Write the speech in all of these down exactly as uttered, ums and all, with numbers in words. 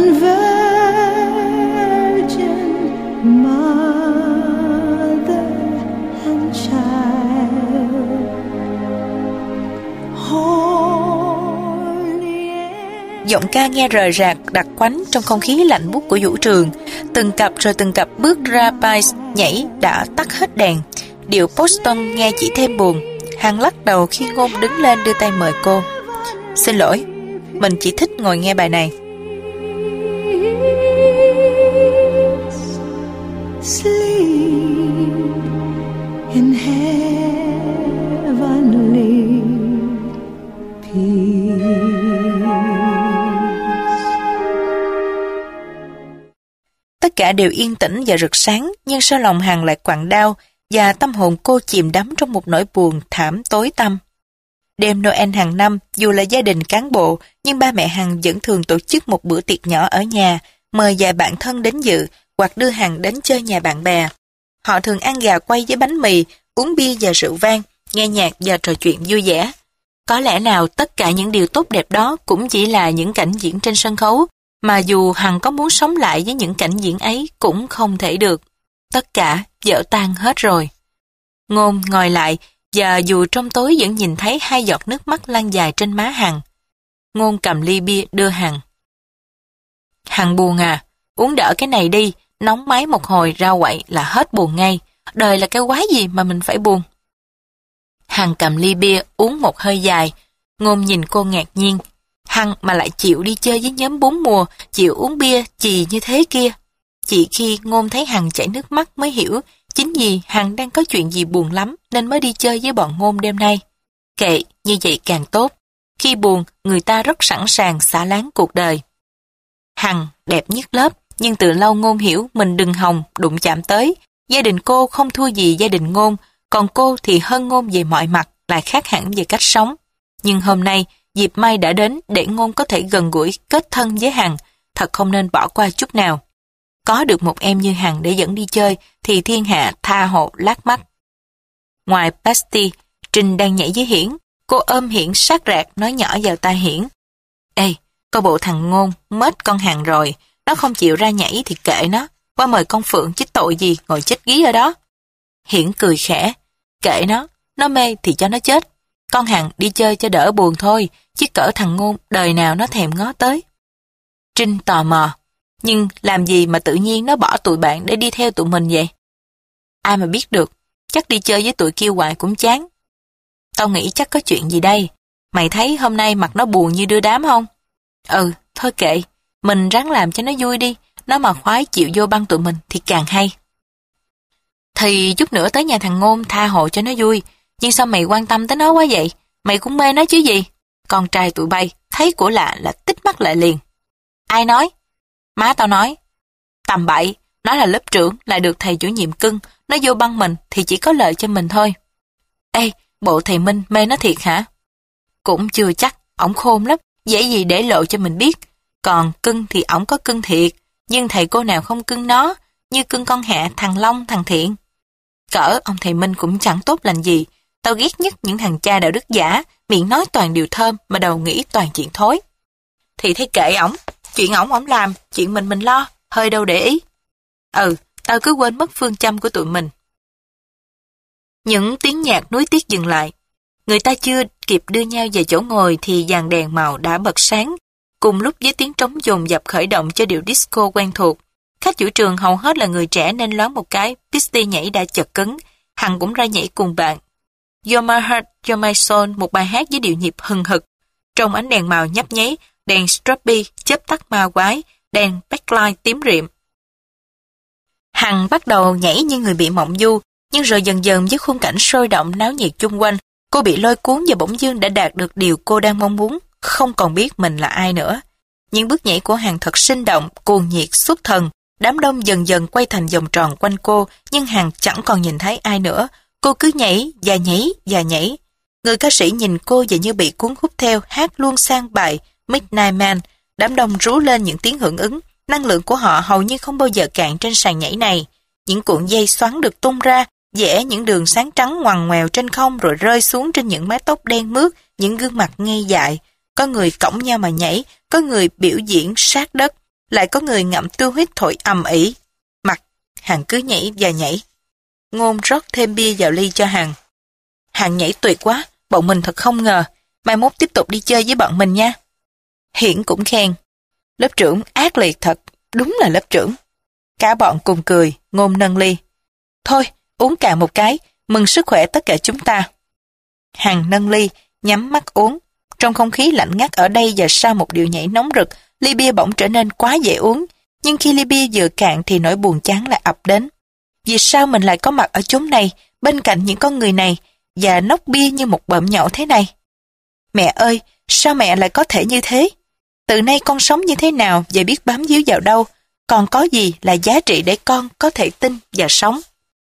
one virgin mother and child. Holy. Giọng ca nghe rời rạc, đặc quánh trong không khí lạnh buốt của vũ trường. Từng cặp rồi từng cặp bước ra Pice nhảy đã tắt hết đèn. Điệu Boston nghe chỉ thêm buồn. Hằng lắc đầu khi Ngôn đứng lên đưa tay mời cô. Xin lỗi, mình chỉ thích ngồi nghe bài này. Sleep in heavenly peace. Tất cả đều yên tĩnh và rực sáng, nhưng sau lòng Hằng lại quặn đau và tâm hồn cô chìm đắm trong một nỗi buồn thảm tối tăm. Đêm Noel hàng năm, dù là gia đình cán bộ, nhưng ba mẹ Hằng vẫn thường tổ chức một bữa tiệc nhỏ ở nhà, mời vài bạn thân đến dự, hoặc đưa Hằng đến chơi nhà bạn bè. Họ thường ăn gà quay với bánh mì, uống bia và rượu vang, nghe nhạc và trò chuyện vui vẻ. Có lẽ nào tất cả những điều tốt đẹp đó cũng chỉ là những cảnh diễn trên sân khấu, mà dù Hằng có muốn sống lại với những cảnh diễn ấy cũng không thể được. Tất cả vỡ tan hết rồi. Ngôn ngồi lại, và dù trong tối vẫn nhìn thấy hai giọt nước mắt lan dài trên má Hằng. Ngôn cầm ly bia đưa Hằng. Hằng buồn à? Uống đỡ cái này đi, nóng máy một hồi ra quậy là hết buồn ngay. Đời là cái quái gì mà mình phải buồn? Hằng cầm ly bia uống một hơi dài. Ngôn nhìn cô ngạc nhiên. Hằng mà lại chịu đi chơi với nhóm bốn mùa, chịu uống bia chì như thế kia. Chỉ khi Ngôn thấy Hằng chảy nước mắt mới hiểu chính vì Hằng đang có chuyện gì buồn lắm nên mới đi chơi với bọn Ngôn đêm nay. Kệ, như vậy càng tốt. Khi buồn, người ta rất sẵn sàng xả láng cuộc đời. Hằng đẹp nhất lớp, nhưng từ lâu Ngôn hiểu mình đừng hòng đụng chạm tới. Gia đình cô không thua gì gia đình Ngôn, còn cô thì hơn Ngôn về mọi mặt, lại khác hẳn về cách sống. Nhưng hôm nay, dịp may đã đến để Ngôn có thể gần gũi, kết thân với Hằng, thật không nên bỏ qua chút nào. Có được một em như Hằng để dẫn đi chơi thì thiên hạ tha hồ lác mắt. Ngoài Basti, Trinh đang nhảy với Hiển. Cô ôm Hiển sát rạc nói nhỏ vào tai Hiển. Ê, coi bộ thằng Ngôn mết con Hằng rồi. Nó không chịu ra nhảy thì kệ nó. Qua mời con Phượng chứ tội gì ngồi chết gí ở đó. Hiển cười khẽ. Kệ nó, nó mê thì cho nó chết. Con Hằng đi chơi cho đỡ buồn thôi, chứ cỡ thằng Ngôn đời nào nó thèm ngó tới. Trinh tò mò. Nhưng làm gì mà tự nhiên nó bỏ tụi bạn để đi theo tụi mình vậy? Ai mà biết được, chắc đi chơi với tụi kia hoài cũng chán. Tao nghĩ chắc có chuyện gì đây. Mày thấy hôm nay mặt nó buồn như đưa đám không? Ừ, thôi kệ, mình ráng làm cho nó vui đi. Nó mà khoái chịu vô băng tụi mình thì càng hay. Thì chút nữa tới nhà thằng Ngôn tha hồ cho nó vui. Nhưng sao mày quan tâm tới nó quá vậy? Mày cũng mê nó chứ gì? Con trai tụi bay, thấy của lạ là tích mắt lại liền. Ai nói? Má tao nói. Tầm bậy, nó là lớp trưởng, lại được thầy chủ nhiệm cưng. Nó vô băng mình thì chỉ có lợi cho mình thôi. Ê, bộ thầy Minh mê nó thiệt hả? Cũng chưa chắc, ổng khôn lắm, dễ gì để lộ cho mình biết. Còn cưng thì ổng có cưng thiệt, nhưng thầy cô nào không cưng nó, như cưng con Hạ, thằng Long, thằng Thiện. Cỡ ông thầy Minh cũng chẳng tốt lành gì. Tao ghét nhất những thằng cha đạo đức giả, miệng nói toàn điều thơm mà đầu nghĩ toàn chuyện thối. Thì thấy kệ ổng, chuyện ổng ổng làm, chuyện mình mình lo, hơi đâu để ý. Ừ, tao cứ quên mất phương châm của tụi mình. Những tiếng nhạc nuối tiếc dừng lại. Người ta chưa kịp đưa nhau về chỗ ngồi thì dàn đèn màu đã bật sáng, cùng lúc với tiếng trống dồn dập khởi động cho điệu disco quen thuộc. Khách chủ trường hầu hết là người trẻ nên loáng một cái, Pisty nhảy đã chật cứng. Hằng cũng ra nhảy cùng bạn. You're My Heart, You're My Soul, một bài hát với điệu nhịp hừng hực. Trong ánh đèn màu nhấp nháy, đèn strobe chớp tắt ma quái, đèn backlight tím rịm. Hằng bắt đầu nhảy như người bị mộng du, nhưng rồi dần dần với khung cảnh sôi động náo nhiệt chung quanh, cô bị lôi cuốn và bỗng dưng đã đạt được điều cô đang mong muốn, không còn biết mình là ai nữa. Những bước nhảy của Hằng thật sinh động, cuồng nhiệt, xuất thần. Đám đông dần dần quay thành vòng tròn quanh cô, nhưng Hằng chẳng còn nhìn thấy ai nữa. Cô cứ nhảy và nhảy và nhảy. Người ca sĩ nhìn cô và như bị cuốn hút theo, hát luôn sang bài Midnight Man. Đám đông rú lên những tiếng hưởng ứng. Năng lượng của họ hầu như không bao giờ cạn trên sàn nhảy này. Những cuộn dây xoắn được tung ra, vẽ những đường sáng trắng ngoằn ngoèo trên không rồi rơi xuống trên những mái tóc đen mướt, những gương mặt ngây dại. Có người cõng nhau mà nhảy, có người biểu diễn sát đất. lại có người ngậm tiêu huyết thổi ầm ĩ. Mặt, Hằng cứ nhảy và nhảy. Ngôn rót thêm bia vào ly cho Hằng. Hằng nhảy tuyệt quá, bọn mình thật không ngờ. Mai mốt tiếp tục đi chơi với bọn mình nha. Hiển cũng khen. Lớp trưởng ác liệt thật, đúng là lớp trưởng. Cả bọn cùng cười, Ngôn nâng ly. Thôi, uống cạn một cái, mừng sức khỏe tất cả chúng ta. Hằng nâng ly, nhắm mắt uống. Trong không khí lạnh ngắt ở đây và sau một điệu nhảy nóng rực, ly bia bỗng trở nên quá dễ uống. Nhưng khi ly bia vừa cạn thì nỗi buồn chán lại ập đến. Vì sao mình lại có mặt ở chốn này, bên cạnh những con người này, và nốc bia như một bợm nhậu thế này? Mẹ ơi, sao mẹ lại có thể như thế? Từ nay con sống như thế nào và biết bám víu vào đâu, còn có gì là giá trị để con có thể tin và sống?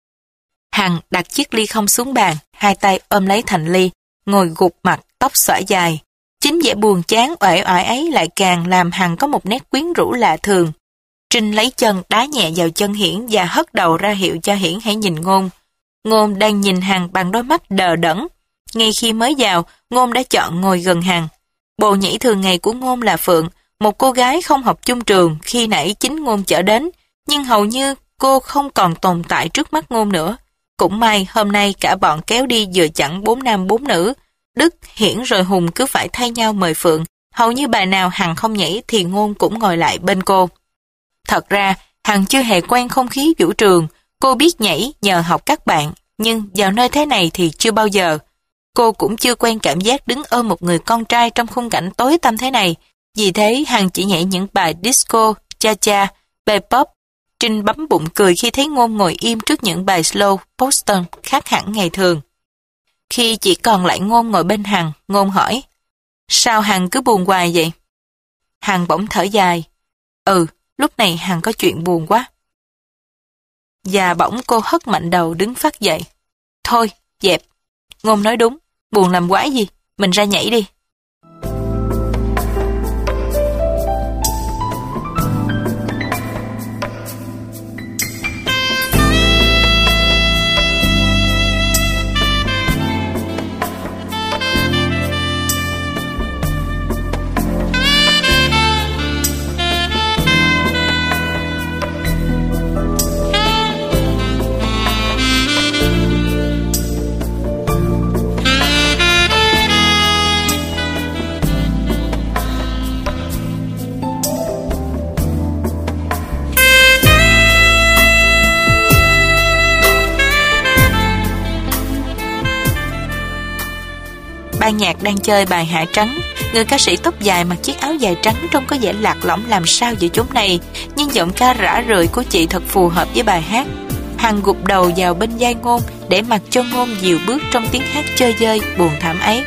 Hằng đặt chiếc ly không xuống bàn, hai tay ôm lấy thành ly, ngồi gục mặt, tóc xõa dài. Chính vẻ buồn chán uể oải ấy lại càng làm Hằng có một nét quyến rũ lạ thường. Trinh lấy chân đá nhẹ vào chân Hiển và hất đầu ra hiệu cho Hiển hãy nhìn Ngôn. Ngôn đang nhìn Hằng bằng đôi mắt đờ đẫn. Ngay khi mới vào, Ngôn đã chọn ngồi gần Hằng. Bộ nhảy thường ngày của Ngôn là Phượng, một cô gái không học chung trường khi nãy chính Ngôn chở đến, nhưng hầu như cô không còn tồn tại trước mắt Ngôn nữa. Cũng may hôm nay cả bọn kéo đi vừa chẳng bốn nam bốn nữ. Đức, Hiển rồi Hùng cứ phải thay nhau mời Phượng. Hầu như bài nào Hằng không nhảy thì Ngôn cũng ngồi lại bên cô. Thật ra, Hằng chưa hề quen không khí vũ trường. Cô biết nhảy nhờ học các bạn, nhưng vào nơi thế này thì chưa bao giờ. Cô cũng chưa quen cảm giác đứng ôm một người con trai trong khung cảnh tối tăm thế này. Vì thế Hằng chỉ nhảy những bài disco, cha-cha, bài pop. Trinh bấm bụng cười khi thấy Ngôn ngồi im trước những bài slow, Boston khác hẳn ngày thường. Khi chỉ còn lại Ngôn ngồi bên Hằng, Ngôn hỏi, sao Hằng cứ buồn hoài vậy? Hằng bỗng thở dài. Ừ, lúc này Hằng có chuyện buồn quá. Và bỗng cô hất mạnh đầu đứng phát dậy. Thôi, dẹp. Ngôn nói đúng, buồn làm quái gì, mình ra nhảy đi. Ban nhạc đang chơi bài Hạ Trắng. Người ca sĩ tóc dài mặc chiếc áo dài trắng trông có vẻ lạc lõng làm sao giữa chốn này, nhưng giọng ca rã rời của chị thật phù hợp với bài hát. Hằng gục đầu vào bên vai Ngôn để mặc cho Ngôn dìu bước trong tiếng hát chơi vơi buồn thảm ấy.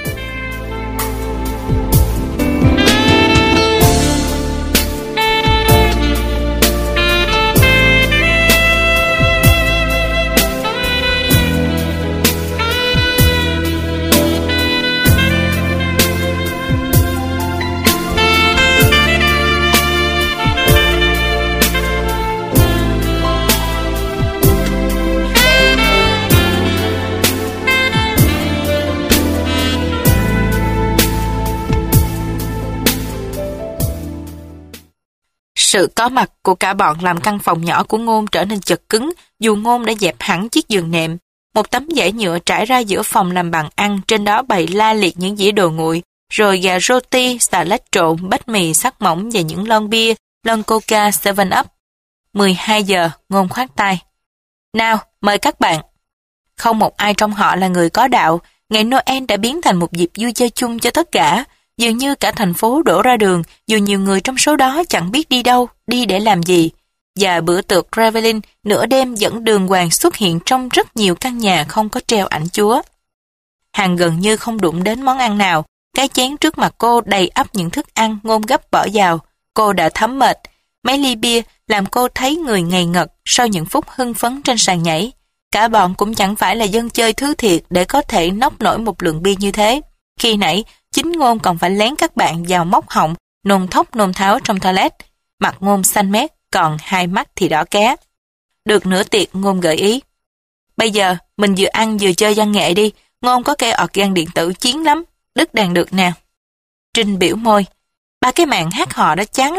Sự có mặt của cả bọn làm căn phòng nhỏ của Ngôn trở nên chật cứng, dù Ngôn đã dẹp hẳn chiếc giường nệm. Một tấm vải nhựa trải ra giữa phòng làm bàn ăn, trên đó bày la liệt những dĩa đồ nguội, rồi gà roti, xà lách trộn, bánh mì sắc mỏng và những lon bia, lon coca seven up. mười hai giờ, Ngôn khoát tay. Nào, mời các bạn. Không một ai trong họ là người có đạo, ngày Noel đã biến thành một dịp vui chơi chung cho tất cả. Dường như cả thành phố đổ ra đường, dù nhiều người trong số đó chẳng biết đi đâu, đi để làm gì. Và bữa tiệc Revelin nửa đêm dẫn đường hoàng xuất hiện trong rất nhiều căn nhà không có treo ảnh Chúa. Hằng gần như không đụng đến món ăn nào, cái chén trước mặt cô đầy ắp những thức ăn Ngôn gấp bỏ vào. Cô đã thấm mệt, mấy ly bia làm cô thấy người ngầy ngật sau những phút hưng phấn trên sàn nhảy. Cả bọn cũng chẳng phải là dân chơi thứ thiệt để có thể nốc nổi một lượng bia như thế. Khi nãy, chính Ngôn còn phải lén các bạn vào móc họng, nôn thốc nôn tháo trong toilet. Mặt Ngôn xanh mét, còn hai mắt thì đỏ ké. Được nửa tiệc, Ngôn gợi ý. Bây giờ, mình vừa ăn vừa chơi văn nghệ đi. Ngôn có cây organ điện tử chiến lắm. Đứt đàn được nè. Trinh biểu môi. Ba cái màn hát hò đó chán lắm.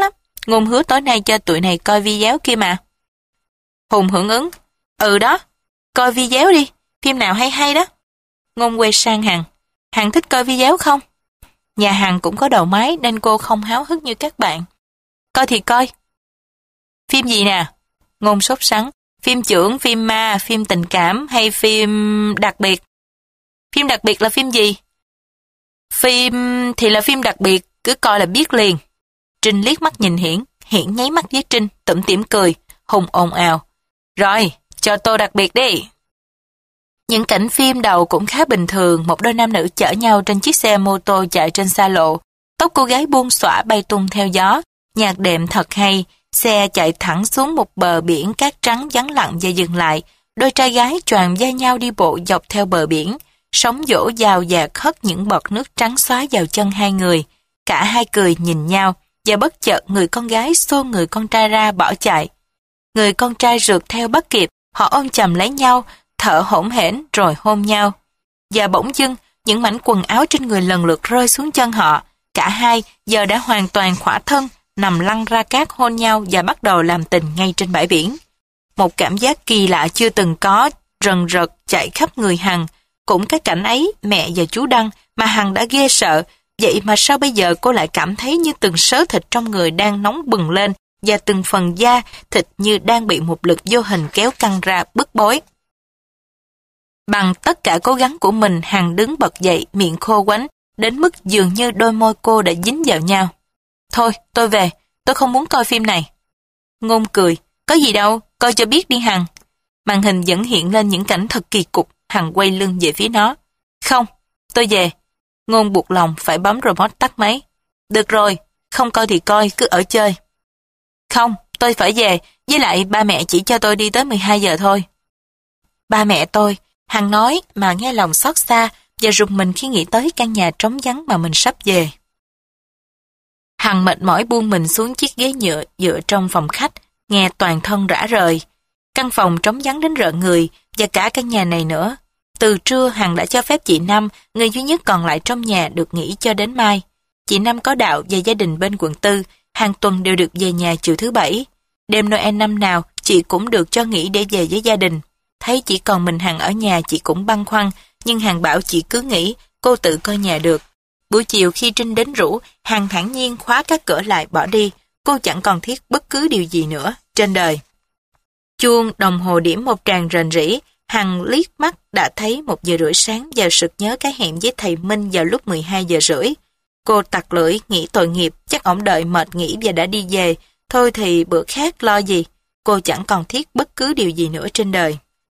Ngôn hứa tối nay cho tụi này coi video kia mà. Hùng hưởng ứng. Ừ đó, coi video đi, phim nào hay hay đó. Ngôn quay sang Hằng. Hằng thích coi video không? Nhà Hằng cũng có đầu máy nên cô không háo hức như các bạn. Coi thì coi. Phim gì nè? Ngôn sốt sắng. Phim chưởng, phim ma, phim tình cảm hay phim đặc biệt? Phim đặc biệt là phim gì? Phim thì là phim đặc biệt, cứ coi là biết liền. Trinh liếc mắt nhìn Hiển, Hiển nháy mắt với Trinh, tủm tỉm cười. Hùng ồn ào. Rồi, cho tô đặc biệt đi. Những cảnh phim đầu cũng khá bình thường, một đôi nam nữ chở nhau trên chiếc xe mô tô chạy trên xa lộ. Tóc cô gái buông xõa bay tung theo gió, nhạc đệm thật hay, xe chạy thẳng xuống một bờ biển cát trắng vắng lặng và dừng lại. Đôi trai gái choàng vai nhau đi bộ dọc theo bờ biển, sóng dỗ dào dạt hất những bọt nước trắng xóa vào chân hai người. Cả hai cười nhìn nhau, và bất chợt người con gái xô người con trai ra bỏ chạy. Người con trai rượt theo bắt kịp, họ ôm chầm lấy nhau, thở hổn hển rồi hôn nhau. Và bỗng dưng, những mảnh quần áo trên người lần lượt rơi xuống chân họ. Cả hai giờ đã hoàn toàn khỏa thân, nằm lăn ra cát hôn nhau và bắt đầu làm tình ngay trên bãi biển. Một cảm giác kỳ lạ chưa từng có, rần rật chạy khắp người Hằng. Cũng cái cảnh ấy, mẹ và chú Đăng mà Hằng đã ghê sợ. Vậy mà sao bây giờ cô lại cảm thấy như từng sớ thịt trong người đang nóng bừng lên và từng phần da, thịt như đang bị một lực vô hình kéo căng ra bức bối. Bằng tất cả cố gắng của mình, Hằng đứng bật dậy, miệng khô quánh, đến mức dường như đôi môi cô đã dính vào nhau. Thôi, tôi về, tôi không muốn coi phim này. Ngôn cười, có gì đâu, coi cho biết đi Hằng. Màn hình vẫn hiện lên những cảnh thật kỳ cục, Hằng quay lưng về phía nó. Không, tôi về. Ngôn buộc lòng phải bấm remote tắt máy. Được rồi, không coi thì coi, cứ ở chơi. Không, tôi phải về, với lại ba mẹ chỉ cho tôi đi tới mười hai giờ thôi. Ba mẹ tôi, Hằng nói mà nghe lòng xót xa và rùng mình khi nghĩ tới căn nhà trống vắng mà mình sắp về. Hằng mệt mỏi buông mình xuống chiếc ghế nhựa dựa trong phòng khách, nghe toàn thân rã rời. Căn phòng trống vắng đến rợn người và cả căn nhà này nữa. Từ trưa Hằng đã cho phép chị Năm, người duy nhất còn lại trong nhà, được nghỉ cho đến mai. Chị Năm có đạo và gia đình bên quận tư, hàng tuần đều được về nhà chiều thứ bảy. Đêm Noel năm nào chị cũng được cho nghỉ để về với gia đình. Thấy chỉ còn mình Hằng ở nhà chị cũng băn khoăn, nhưng Hằng bảo chị cứ nghỉ, cô tự coi nhà được. Buổi chiều khi Trinh đến rủ, Hằng thản nhiên khóa các cửa lại bỏ đi, cô chẳng còn thiết bất cứ điều gì nữa trên đời. Chuông đồng hồ điểm một tràng rền rĩ, Hằng liếc mắt đã thấy một giờ rưỡi sáng và sực nhớ cái hẹn với thầy Minh vào lúc mười hai giờ rưỡi. Cô tặc lưỡi, nghĩ tội nghiệp, chắc ổng đợi mệt nghỉ và đã đi về, thôi thì bữa khác lo gì, cô chẳng còn thiết bất cứ điều gì nữa trên đời.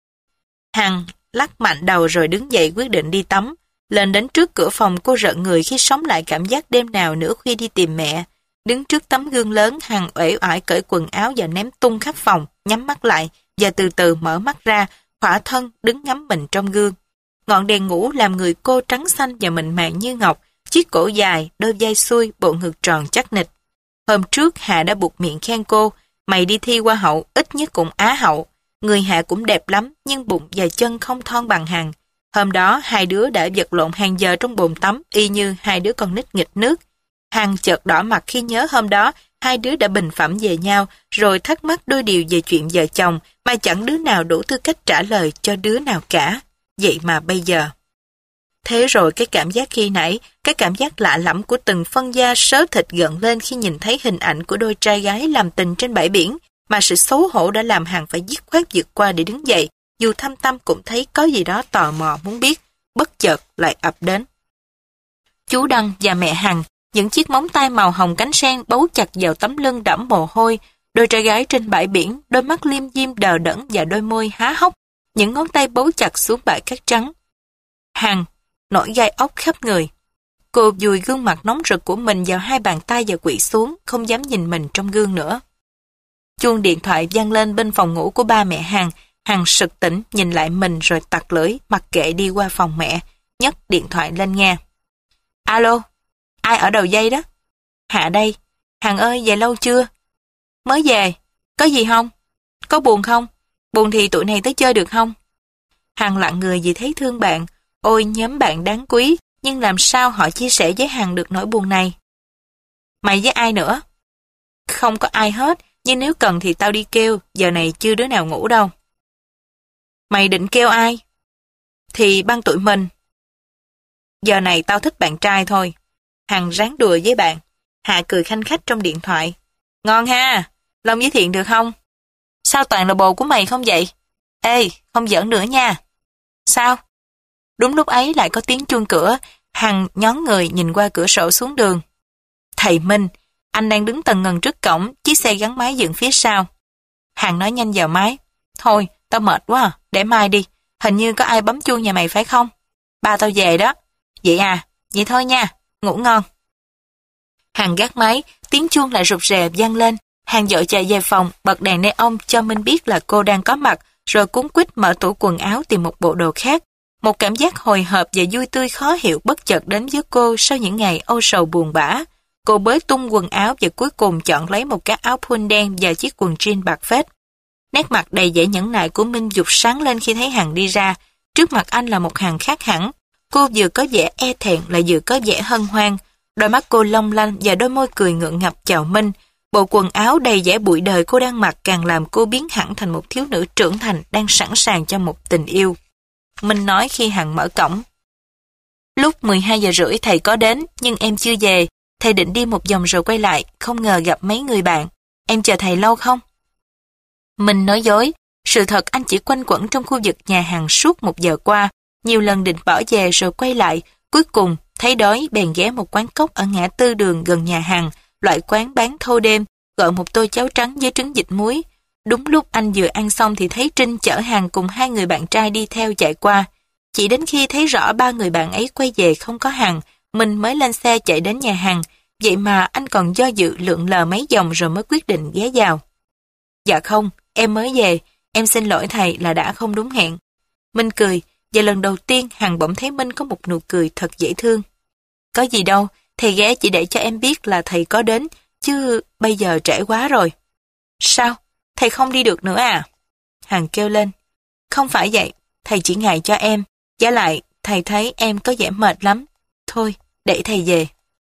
Hằng lắc mạnh đầu rồi đứng dậy quyết định đi tắm. Lên đến trước cửa phòng cô rợn người khi sống lại cảm giác đêm nào nửa khuya đi tìm mẹ. Đứng trước tấm gương lớn, Hằng uể oải cởi quần áo và ném tung khắp phòng, nhắm mắt lại và từ từ mở mắt ra, khỏa thân đứng ngắm mình trong gương. Ngọn đèn ngủ làm người cô trắng xanh và mịn màng như ngọc, chiếc cổ dài, đôi vai xuôi, bộ ngực tròn chắc nịch. Hôm trước Hạ đã buộc miệng khen cô, mày đi thi Hoa hậu ít nhất cũng Á hậu. Người Hạ cũng đẹp lắm, nhưng bụng và chân không thon bằng Hằng. Hôm đó hai đứa đã vật lộn hàng giờ trong bồn tắm, y như hai đứa con nít nghịch nước. Hằng chợt đỏ mặt khi nhớ hôm đó hai đứa đã bình phẩm về nhau, rồi thắc mắc đôi điều về chuyện vợ chồng mà chẳng đứa nào đủ tư cách trả lời cho đứa nào cả. Vậy mà bây giờ. Thế rồi cái cảm giác khi nãy, cái cảm giác lạ lẫm của từng phân da sớ thịt gợn lên khi nhìn thấy hình ảnh của đôi trai gái làm tình trên bãi biển, mà sự xấu hổ đã làm Hằng phải dứt khoát vượt qua để đứng dậy, dù thâm tâm cũng thấy có gì đó tò mò muốn biết, bất chợt lại ập đến. Chú Đăng và mẹ Hằng, những chiếc móng tay màu hồng cánh sen bấu chặt vào tấm lưng đẫm mồ hôi, đôi trai gái trên bãi biển, đôi mắt liêm diêm đờ đẫn và đôi môi há hốc, những ngón tay bấu chặt xuống bãi cát trắng. Hằng nổi gai ốc khắp người. Cô vùi gương mặt nóng rực của mình vào hai bàn tay và quỵ xuống, không dám nhìn mình trong gương nữa. Chuông điện thoại vang lên bên phòng ngủ của ba mẹ Hằng. Hằng sực tỉnh, nhìn lại mình rồi tặc lưỡi, mặc kệ đi qua phòng mẹ, nhấc điện thoại lên nghe. Alo, ai ở đầu dây đó? Hạ đây. Hằng ơi, về lâu chưa? Mới về. Có gì không? Có buồn không? Buồn thì tụi này tới chơi được không? Hằng lặng người vì thấy thương bạn. Ôi, nhóm bạn đáng quý, nhưng làm sao họ chia sẻ với Hằng được nỗi buồn này? Mày với ai nữa? Không có ai hết, nhưng nếu cần thì tao đi kêu, giờ này chưa đứa nào ngủ đâu. Mày định kêu ai? Thì băng tụi mình. Giờ này tao thích bạn trai thôi. Hằng ráng đùa với bạn. Hạ cười khanh khách trong điện thoại. Ngon ha, Long với Thiện được không? Sao toàn là bồ của mày không vậy? Ê, không giỡn nữa nha. Sao? Đúng lúc ấy lại có tiếng chuông cửa. Hằng nhón người nhìn qua cửa sổ xuống đường. Thầy Minh, anh đang đứng tần ngần trước cổng, chiếc xe gắn máy dựng phía sau. Hằng nói nhanh vào máy. Thôi, tao mệt quá à, để mai đi. Hình như có ai bấm chuông nhà mày phải không? Ba tao về đó. Vậy à, vậy thôi nha, ngủ ngon. Hằng gác máy, tiếng chuông lại rụt rè vang lên. Hằng vội chạy về phòng, bật đèn neon cho Minh biết là cô đang có mặt, rồi cuống quýt mở tủ quần áo tìm một bộ đồ khác. Một cảm giác hồi hộp và vui tươi khó hiểu bất chợt đến với cô sau những ngày âu sầu buồn bã. Cô bới tung quần áo và cuối cùng chọn lấy một cái áo thun đen và chiếc quần jean bạc phết. Nét mặt đầy vẻ nhẫn nại của Minh dục sáng lên khi thấy Hằng đi ra. Trước mặt anh là một Hằng khác hẳn. Cô vừa có vẻ e thẹn lại vừa có vẻ hân hoan. Đôi mắt cô long lanh và đôi môi cười ngượng ngập chào Minh. Bộ quần áo đầy vẻ bụi đời cô đang mặc càng làm cô biến hẳn thành một thiếu nữ trưởng thành đang sẵn sàng cho một tình yêu. Minh nói khi Hằng mở cổng. Lúc mười hai giờ rưỡi thầy có đến, nhưng em chưa về. Thầy định đi một vòng rồi quay lại, không ngờ gặp mấy người bạn. Em chờ thầy lâu không? Minh nói dối. Sự thật anh chỉ quanh quẩn trong khu vực nhà hàng suốt một giờ qua. Nhiều lần định bỏ về rồi quay lại. Cuối cùng, thấy đói bèn ghé một quán cốc ở ngã tư đường gần nhà hàng, loại quán bán thâu đêm, gọi một tô cháo trắng với trứng vịt muối. Đúng lúc anh vừa ăn xong thì thấy Trinh chở Hằng cùng hai người bạn trai đi theo chạy qua. Chỉ đến khi thấy rõ ba người bạn ấy quay về không có Hằng, mình mới lên xe chạy đến nhà hàng. Vậy mà anh còn do dự lượn lờ mấy vòng rồi mới quyết định ghé vào. Dạ không, em mới về, em xin lỗi thầy là đã không đúng hẹn. Minh cười, và lần đầu tiên Hằng bỗng thấy Minh có một nụ cười thật dễ thương. Có gì đâu, thầy ghé chỉ để cho em biết là thầy có đến, chứ bây giờ trễ quá rồi. Sao? Thầy không đi được nữa à? Hằng kêu lên. Không phải vậy, thầy chỉ ngại cho em. Giả lại, thầy thấy em có vẻ mệt lắm. Thôi, để thầy về.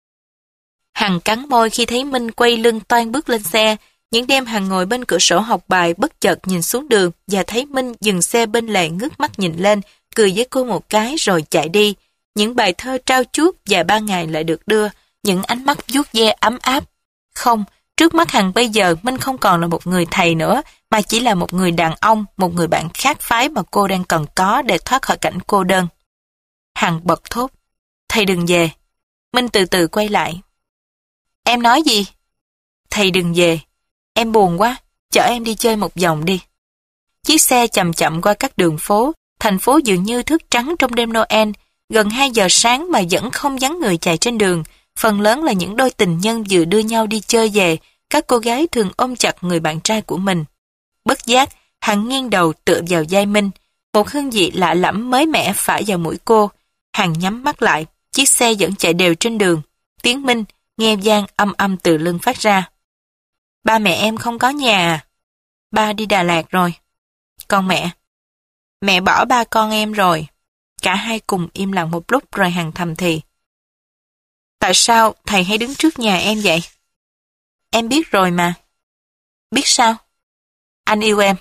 Hằng cắn môi khi thấy Minh quay lưng toan bước lên xe. Những đêm Hằng ngồi bên cửa sổ học bài bất chợt nhìn xuống đường và thấy Minh dừng xe bên lề ngước mắt nhìn lên, cười với cô một cái rồi chạy đi. Những bài thơ trao chuốt và ba ngày lại được đưa, những ánh mắt vuốt ve ấm áp. Không, trước mắt Hằng bây giờ Minh không còn là một người thầy nữa, mà chỉ là một người đàn ông, một người bạn khác phái mà cô đang cần có để thoát khỏi cảnh cô đơn. Hằng bật thốt. Thầy đừng về. Minh từ từ quay lại. Em nói gì? Thầy đừng về. Em buồn quá, chở em đi chơi một vòng đi. Chiếc xe chậm chậm qua các đường phố, thành phố dường như thức trắng trong đêm Noel. Gần hai giờ sáng mà vẫn không vắng người chạy trên đường, phần lớn là những đôi tình nhân vừa đưa nhau đi chơi về, các cô gái thường ôm chặt người bạn trai của mình. Bất giác, Hằng nghiêng đầu tựa vào vai Minh, một hương vị lạ lẫm mới mẻ phả vào mũi cô. Hằng nhắm mắt lại, chiếc xe vẫn chạy đều trên đường. Tiếng Minh nghe vang âm âm từ lưng phát ra. Ba mẹ em không có nhà à? Ba đi Đà Lạt rồi. Còn mẹ? Mẹ bỏ ba con em rồi. Cả hai cùng im lặng một lúc rồi Hằng thầm thì. Tại sao thầy hay đứng trước nhà em vậy? Em biết rồi mà. Biết sao? Anh yêu em.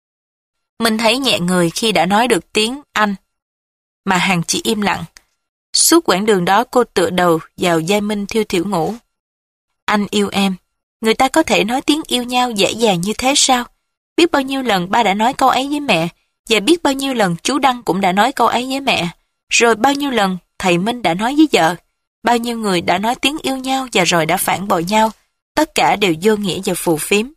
Mình thấy nhẹ người khi đã nói được tiếng anh. Mà Hằng chỉ im lặng. Suốt quãng đường đó cô tựa đầu vào vai Minh thiêu thiểu ngủ. Anh yêu em. Người ta có thể nói tiếng yêu nhau dễ dàng như thế sao? Biết bao nhiêu lần ba đã nói câu ấy với mẹ, và biết bao nhiêu lần chú Đăng cũng đã nói câu ấy với mẹ, rồi bao nhiêu lần thầy Minh đã nói với vợ. Bao nhiêu người đã nói tiếng yêu nhau và rồi đã phản bội nhau, tất cả đều vô nghĩa và phù phiếm.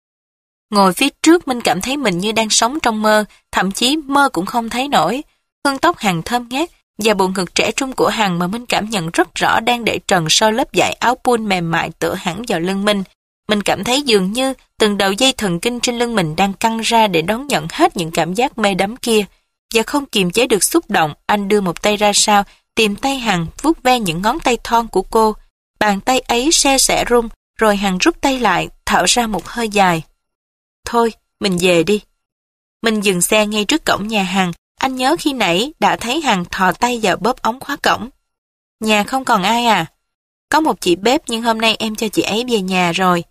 Ngồi phía trước Minh cảm thấy mình như đang sống trong mơ, thậm chí mơ cũng không thấy nổi. Hương tóc Hằng thơm ngát và bộ ngực trẻ trung của Hằng mà Minh cảm nhận rất rõ đang để trần sau lớp vải áo pun mềm mại tựa hẳn vào lưng Minh. Mình cảm thấy dường như từng đầu dây thần kinh trên lưng mình đang căng ra để đón nhận hết những cảm giác mê đắm kia. Và không kiềm chế được xúc động, anh đưa một tay ra sau, tìm tay Hằng vuốt ve những ngón tay thon của cô. Bàn tay ấy se sẻ rung, rồi Hằng rút tay lại, thở ra một hơi dài. Thôi, mình về đi. Mình dừng xe ngay trước cổng nhà Hằng. Anh nhớ khi nãy đã thấy Hằng thò tay vào bóp ống khóa cổng. Nhà không còn ai à? Có một chị bếp nhưng hôm nay em cho chị ấy về nhà rồi.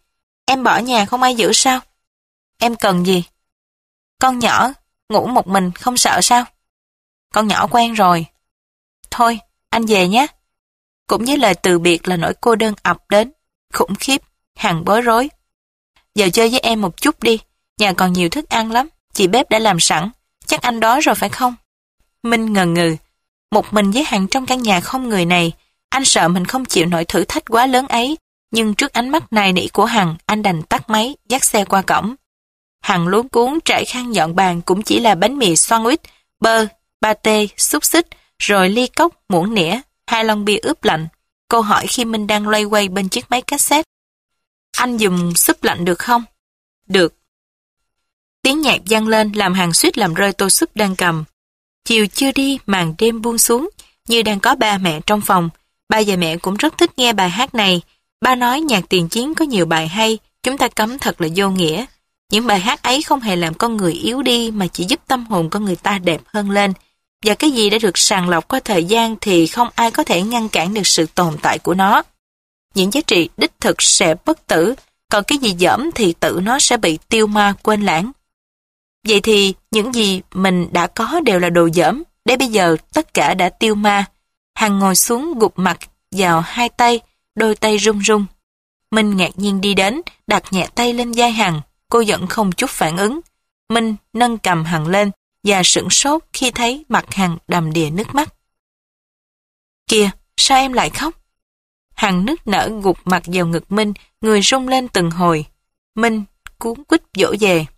Em bỏ nhà không ai giữ sao? Em cần gì? Con nhỏ, ngủ một mình không sợ sao? Con nhỏ quen rồi. Thôi, anh về nhé. Cũng với lời từ biệt là nỗi cô đơn ập đến. Khủng khiếp, Hằng bối rối. Giờ chơi với em một chút đi. Nhà còn nhiều thức ăn lắm. Chị bếp đã làm sẵn. Chắc anh đói rồi phải không? Minh ngần ngừ. Một mình với Hằng trong căn nhà không người này. Anh sợ mình không chịu nổi thử thách quá lớn ấy. Nhưng trước ánh mắt nài nỉ của Hằng, anh đành tắt máy, dắt xe qua cổng. Hằng luống cuống trải khăn dọn bàn cũng chỉ là bánh mì sandwich, bơ, pate, xúc xích, rồi ly cốc, muỗng nĩa, hai lon bia ướp lạnh. Cô hỏi khi Minh đang loay quay bên chiếc máy cassette. Anh dùng súp lạnh được không? Được. Tiếng nhạc vang lên làm Hằng suýt làm rơi tô súp đang cầm. Chiều chưa đi, màn đêm buông xuống, như đang có ba mẹ trong phòng. Ba và mẹ cũng rất thích nghe bài hát này. Ba nói nhạc tiền chiến có nhiều bài hay, chúng ta cấm thật là vô nghĩa. Những bài hát ấy không hề làm con người yếu đi mà chỉ giúp tâm hồn con người ta đẹp hơn lên. Và cái gì đã được sàng lọc qua thời gian thì không ai có thể ngăn cản được sự tồn tại của nó. Những giá trị đích thực sẽ bất tử, còn cái gì dởm thì tự nó sẽ bị tiêu ma quên lãng. Vậy thì những gì mình đã có đều là đồ dởm, để bây giờ tất cả đã tiêu ma. Hằng ngồi xuống gục mặt vào hai tay, đôi tay run run. Minh ngạc nhiên đi đến, đặt nhẹ tay lên vai Hằng, cô vẫn không chút phản ứng. Minh nâng cầm Hằng lên và sửng sốt khi thấy mặt Hằng đầm đìa nước mắt. Kìa, sao em lại khóc? Hằng nức nở gục mặt vào ngực Minh, người rung lên từng hồi. Minh cuống quýt dỗ về.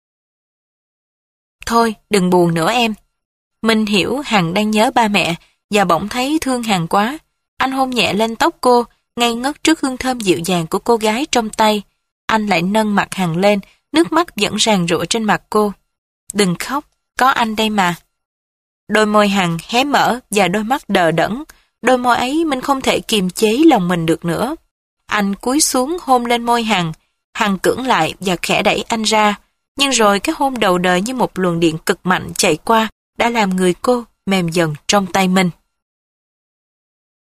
Thôi, đừng buồn nữa em. Minh hiểu Hằng đang nhớ ba mẹ và bỗng thấy thương Hằng quá. Anh hôn nhẹ lên tóc cô, ngây ngất trước hương thơm dịu dàng của cô gái trong tay. Anh lại nâng mặt Hằng lên, nước mắt vẫn ràn rụa trên mặt cô. Đừng khóc, có anh đây mà. Đôi môi Hằng hé mở và đôi mắt đờ đẫn. Đôi môi ấy mình không thể kiềm chế lòng mình được nữa. Anh cúi xuống hôn lên môi Hằng. Hằng cưỡng lại và khẽ đẩy anh ra. Nhưng rồi cái hôn đầu đời như một luồng điện cực mạnh chạy qua đã làm người cô mềm dần trong tay mình.